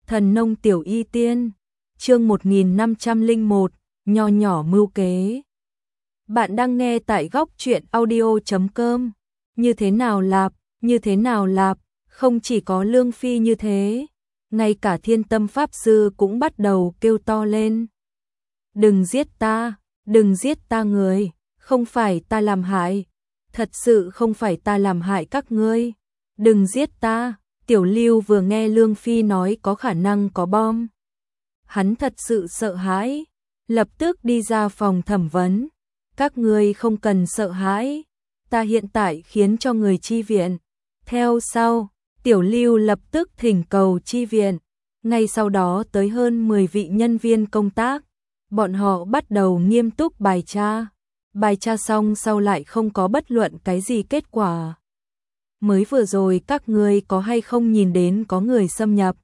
Thần nông tiểu y tiên, chương 1501, nho nhỏ mưu kế. Bạn đang nghe tại góc truyện audio.com. Như thế nào lạp, không chỉ có Lương Phi như thế, ngay cả Thiên Tâm Pháp Sư cũng bắt đầu kêu to lên. Đừng giết ta người, không phải ta làm hại, thật sự không phải ta làm hại các ngươi, đừng giết ta. Tiểu Lưu vừa nghe Lương Phi nói có khả năng có bom, hắn thật sự sợ hãi, lập tức đi ra phòng thẩm vấn. Các ngươi không cần sợ hãi, ta hiện tại khiến cho người chi viện. Theo sau, Tiểu Lưu lập tức thỉnh cầu chi viện, ngay sau đó tới hơn 10 vị nhân viên công tác, bọn họ bắt đầu nghiêm túc bài tra. Bài tra xong sau lại không có bất luận cái gì kết quả. Mới vừa rồi các ngươi có hay không nhìn đến có người xâm nhập?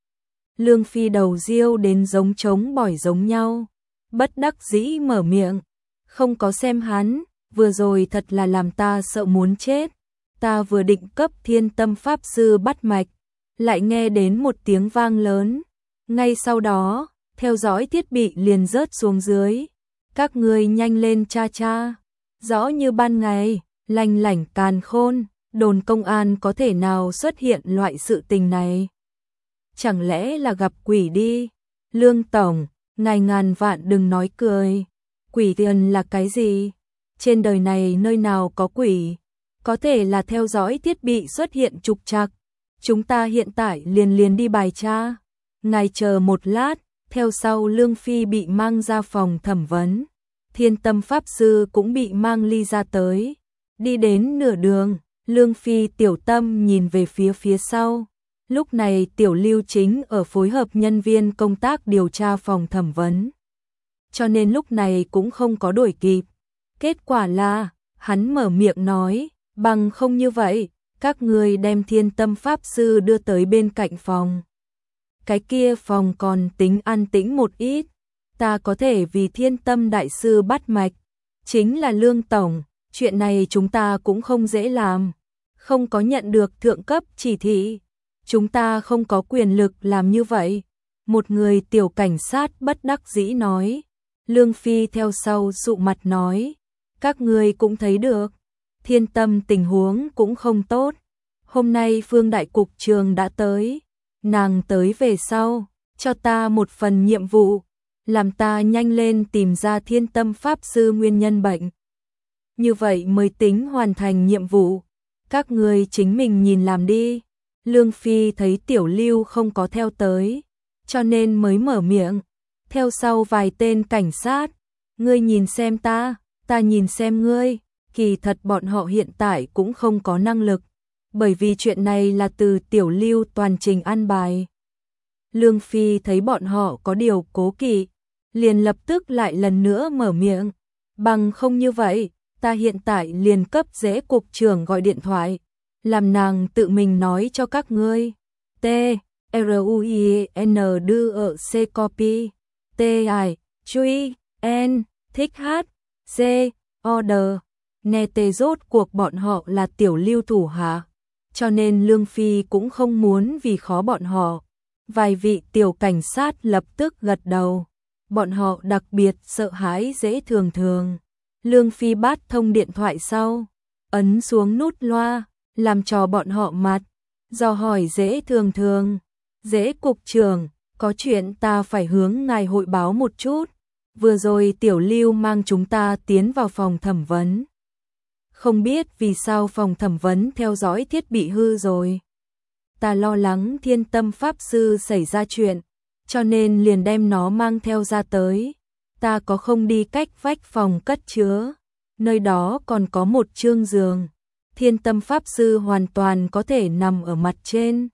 Lương Phi đầu riêu đến giống trống bỏi giống nhau, bất đắc dĩ mở miệng, không có xem hắn, vừa rồi thật là làm ta sợ muốn chết. Ta vừa định cấp Thiên Tâm Pháp Sư bắt mạch, lại nghe đến một tiếng vang lớn, ngay sau đó, theo dõi thiết bị liền rớt xuống dưới. Các ngươi nhanh lên cha, rõ như ban ngày, lanh lảnh càn khôn. Đồn công an có thể nào xuất hiện loại sự tình này? Chẳng lẽ là gặp quỷ đi? Lương Tổng, ngài ngàn vạn đừng nói cười. Quỷ tiền là cái gì? Trên đời này nơi nào có quỷ? Có thể là theo dõi thiết bị xuất hiện trục trặc. Chúng ta hiện tại liền đi bài tra. Ngài chờ một lát, theo sau Lương Phi bị mang ra phòng thẩm vấn. Thiên Tâm Pháp Sư cũng bị mang ly ra tới. Đi đến nửa đường, Lương Phi tiểu tâm nhìn về phía sau. Lúc này Tiểu Lưu chính ở phối hợp nhân viên công tác điều tra phòng thẩm vấn, cho nên lúc này cũng không có đuổi kịp. Kết quả là, hắn mở miệng nói, bằng không như vậy, các ngươi đem Thiên Tâm Pháp Sư đưa tới bên cạnh phòng. Cái kia phòng còn tính an tĩnh một ít, ta có thể vì Thiên Tâm Đại Sư bắt mạch. Chính là Lương Tổng, chuyện này chúng ta cũng không dễ làm, không có nhận được thượng cấp chỉ thị, chúng ta không có quyền lực làm như vậy. Một người tiểu cảnh sát bất đắc dĩ nói. Lương Phi theo sau sụ mặt nói, các ngươi cũng thấy được, Thiên Tâm tình huống cũng không tốt. Hôm nay Phương Đại Cục Trường đã tới, nàng tới về sau, cho ta một phần nhiệm vụ, làm ta nhanh lên tìm ra Thiên Tâm Pháp Sư nguyên nhân bệnh. Như vậy mới tính hoàn thành nhiệm vụ. Các ngươi chính mình nhìn làm đi. Lương Phi thấy Tiểu Lưu không có theo tới, cho nên mới mở miệng. Theo sau vài tên cảnh sát, ngươi nhìn xem ta nhìn xem ngươi. Kỳ thật bọn họ hiện tại cũng không có năng lực, bởi vì chuyện này là từ Tiểu Lưu toàn trình an bài. Lương Phi thấy bọn họ có điều cố kỵ, liền lập tức lại lần nữa mở miệng. Bằng không như vậy, ta hiện tại liền cấp Dễ cục trưởng gọi điện thoại, làm nàng tự mình nói cho các ngươi. T R U I N D E C copy T I chui N thích H C order. Nghe tê rốt cuộc bọn họ là Tiểu Lưu thủ hạ, cho nên Lương Phi cũng không muốn vì khó bọn họ. Vài vị tiểu cảnh sát lập tức gật đầu, bọn họ đặc biệt sợ hãi Dễ thường. Lương Phi bắt thông điện thoại sau, ấn xuống nút loa, làm cho bọn họ mặt, dò hỏi Dễ thường. Dễ cục trưởng, có chuyện ta phải hướng ngài hội báo một chút. Vừa rồi Tiểu Lưu mang chúng ta tiến vào phòng thẩm vấn. Không biết vì sao phòng thẩm vấn theo dõi thiết bị hư rồi. Ta lo lắng Thiên Tâm Pháp Sư xảy ra chuyện, cho nên liền đem nó mang theo ra tới. Ta có không đi cách vách phòng cất chứa, nơi đó còn có một chương giường. Thiên Tâm Pháp Sư hoàn toàn có thể nằm ở mặt trên.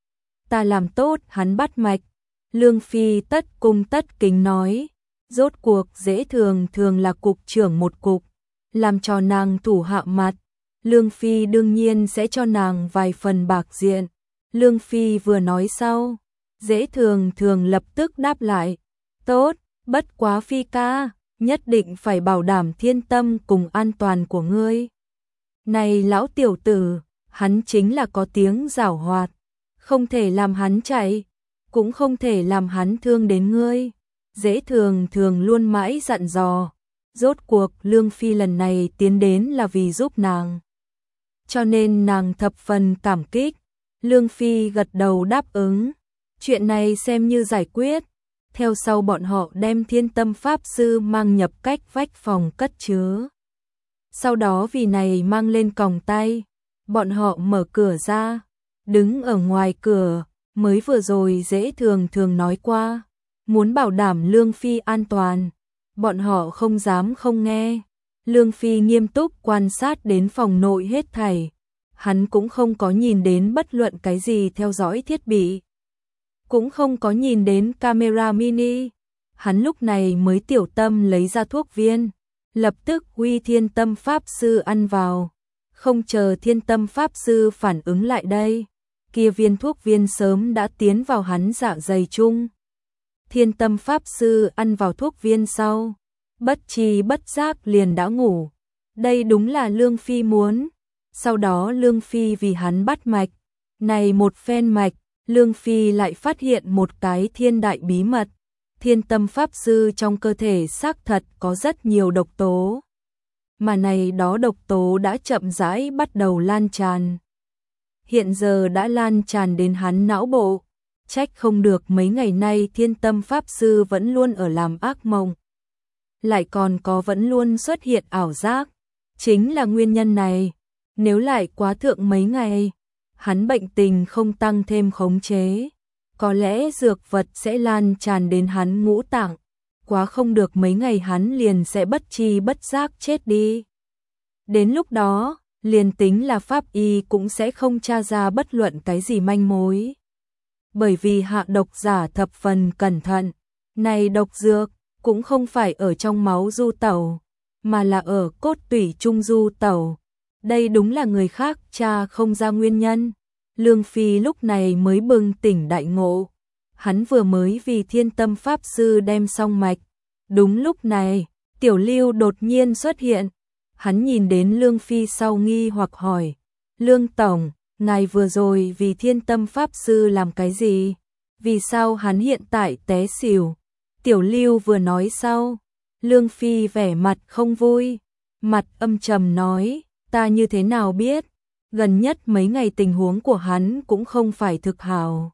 Ta làm tốt hắn bắt mạch. Lương Phi tất cung tất kính nói. Rốt cuộc Dễ thường là cục trưởng một cục, làm cho nàng thủ hạ mặt, Lương Phi đương nhiên sẽ cho nàng vài phần bạc diện. Lương Phi vừa nói sau, Dễ thường lập tức đáp lại. Tốt, bất quá Phi ca, nhất định phải bảo đảm Thiên Tâm cùng an toàn của ngươi. Này lão tiểu tử, hắn chính là có tiếng giảo hoạt, không thể làm hắn chạy. cũng không thể làm hắn thương đến ngươi. Dễ thường thường luôn mãi dặn dò, rốt cuộc Lương Phi lần này tiến đến là vì giúp nàng. Cho nên nàng thập phần cảm kích. Lương Phi gật đầu đáp ứng, chuyện này xem như giải quyết. Theo sau bọn họ đem Thiên Tâm Pháp Sư mang nhập cách vách phòng cất chứa. Sau đó vì này mang lên còng tay, bọn họ mở cửa ra, đứng ở ngoài cửa, mới vừa rồi Dễ thường thường nói qua, muốn bảo đảm Lương Phi an toàn, bọn họ không dám không nghe. Lương Phi nghiêm túc quan sát đến phòng nội hết thảy, hắn cũng không có nhìn đến bất luận cái gì theo dõi thiết bị, cũng không có nhìn đến camera mini. Hắn lúc này mới tiểu tâm lấy ra thuốc viên, lập tức uy Thiên Tâm Pháp Sư ăn vào. Không chờ Thiên Tâm Pháp Sư phản ứng lại đây, kia viên thuốc viên sớm đã tiến vào hắn dạ dày chung. Thiên Tâm Pháp Sư ăn vào thuốc viên sau, bất tri bất giác liền đã ngủ. Đây đúng là Lương Phi muốn. Sau đó Lương Phi vì hắn bắt mạch, này một phen mạch, Lương Phi lại phát hiện một cái thiên đại bí mật. Thiên Tâm Pháp Sư trong cơ thể xác thật có rất nhiều độc tố, mà này đó độc tố đã chậm rãi bắt đầu lan tràn. Hiện giờ đã lan tràn đến hắn não bộ, trách không được mấy ngày nay Thiên Tâm Pháp Sư vẫn luôn ở làm ác mộng, lại còn có vẫn luôn xuất hiện ảo giác. Chính là nguyên nhân này, nếu lại quá thượng mấy ngày, hắn bệnh tình không tăng thêm khống chế, có lẽ dược vật sẽ lan tràn đến hắn ngũ tạng, quá không được mấy ngày hắn liền sẽ bất tri bất giác chết đi. Đến lúc đó, liền tính là pháp y cũng sẽ không tra ra bất luận cái gì manh mối. Bởi vì hạ độc giả thập phần cẩn thận, này độc dược cũng không phải ở trong máu du tẩu, mà là ở cốt tủy trung du tẩu. Đây đúng là người khác tra không ra nguyên nhân. Lương Phi lúc này mới bừng tỉnh đại ngộ. Hắn vừa mới vì Thiên Tâm Pháp Sư đem xong mạch. Đúng lúc này, Tiểu Lưu đột nhiên xuất hiện. Hắn nhìn đến Lương Phi sau nghi hoặc hỏi, Lương Tổng, ngài vừa rồi vì Thiên Tâm Pháp Sư làm cái gì? Vì sao hắn hiện tại té xỉu? Tiểu Lưu vừa nói sau, Lương Phi vẻ mặt không vui, mặt âm trầm nói, ta như thế nào biết? Gần nhất mấy ngày tình huống của hắn cũng không phải thực hảo.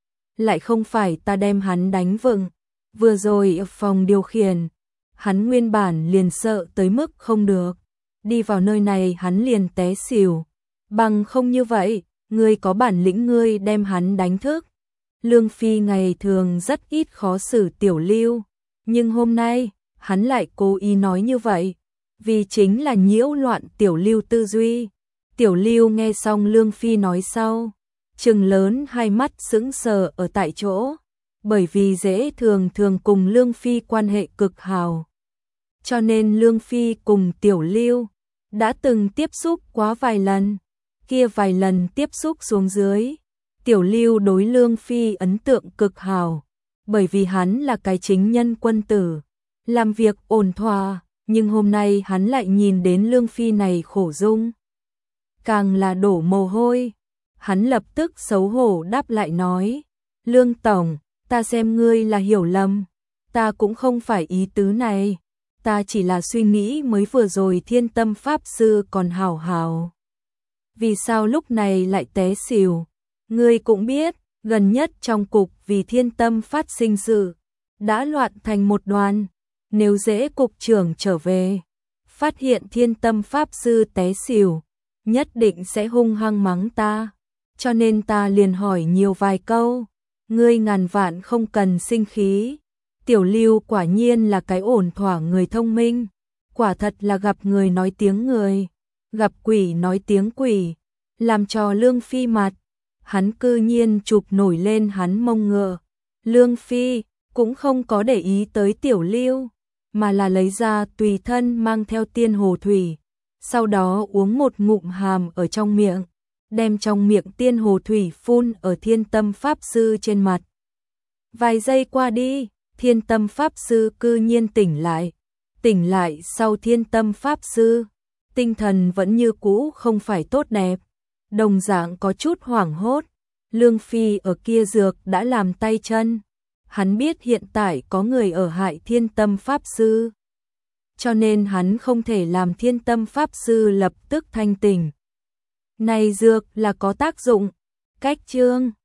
Lại không phải ta đem hắn đánh vựng. Vừa rồi ở phòng điều khiển, hắn nguyên bản liền sợ tới mức không được. Đi vào nơi này hắn liền té xỉu. Bằng không như vậy, ngươi có bản lĩnh ngươi đem hắn đánh thức. Lương Phi ngày thường rất ít khó xử Tiểu Lưu, nhưng hôm nay, hắn lại cố ý nói như vậy, vì chính là nhiễu loạn Tiểu Lưu tư duy. Tiểu Lưu nghe xong Lương Phi nói sau, trừng lớn hai mắt sững sờ ở tại chỗ, bởi vì Dễ thường thường cùng Lương Phi quan hệ cực hảo. Cho nên Lương Phi cùng Tiểu Lưu đã từng tiếp xúc quá vài lần, kia vài lần tiếp xúc xuống dưới, Tiểu Lưu đối Lương Phi ấn tượng cực hảo, bởi vì hắn là cái chính nhân quân tử, làm việc ổn thỏa, nhưng hôm nay hắn lại nhìn đến Lương Phi này khổ dung, càng là đổ mồ hôi. Hắn lập tức xấu hổ đáp lại nói, Lương Tổng, ta xem ngươi là hiểu lầm, ta cũng không phải ý tứ này, ta chỉ là suy nghĩ mới vừa rồi Thiên Tâm Pháp Sư còn hảo hảo. Vì sao lúc này lại té xỉu? Ngươi cũng biết, gần nhất trong cục vì Thiên Tâm phát sinh sự, đã loạn thành một đoàn, nếu Dễ cục trưởng trở về, phát hiện Thiên Tâm Pháp Sư té xỉu, nhất định sẽ hung hăng mắng ta, cho nên ta liền hỏi nhiều vài câu, ngươi ngàn vạn không cần sinh khí. Tiểu Lưu quả nhiên là cái ổn thỏa người thông minh, quả thật là gặp người nói tiếng người, gặp quỷ nói tiếng quỷ, làm cho Lương Phi mặt, hắn cư nhiên chụp nổi lên hắn mông ngựa. Lương Phi cũng không có để ý tới Tiểu Lưu, mà là lấy ra tùy thân mang theo tiên hồ thủy, sau đó uống một ngụm hàm ở trong miệng, đem trong miệng tiên hồ thủy phun ở Thiên Tâm Pháp Sư trên mặt. Vài giây qua đi, Thiên Tâm Pháp Sư cư nhiên tỉnh lại sau Thiên Tâm Pháp Sư, tinh thần vẫn như cũ không phải tốt đẹp, đồng dạng có chút hoảng hốt, Lương Phi ở kia dược đã làm tay chân. Hắn biết hiện tại có người ở hại Thiên Tâm Pháp Sư, cho nên hắn không thể làm Thiên Tâm Pháp Sư lập tức thanh tỉnh. Này dược là có tác dụng. Cách chương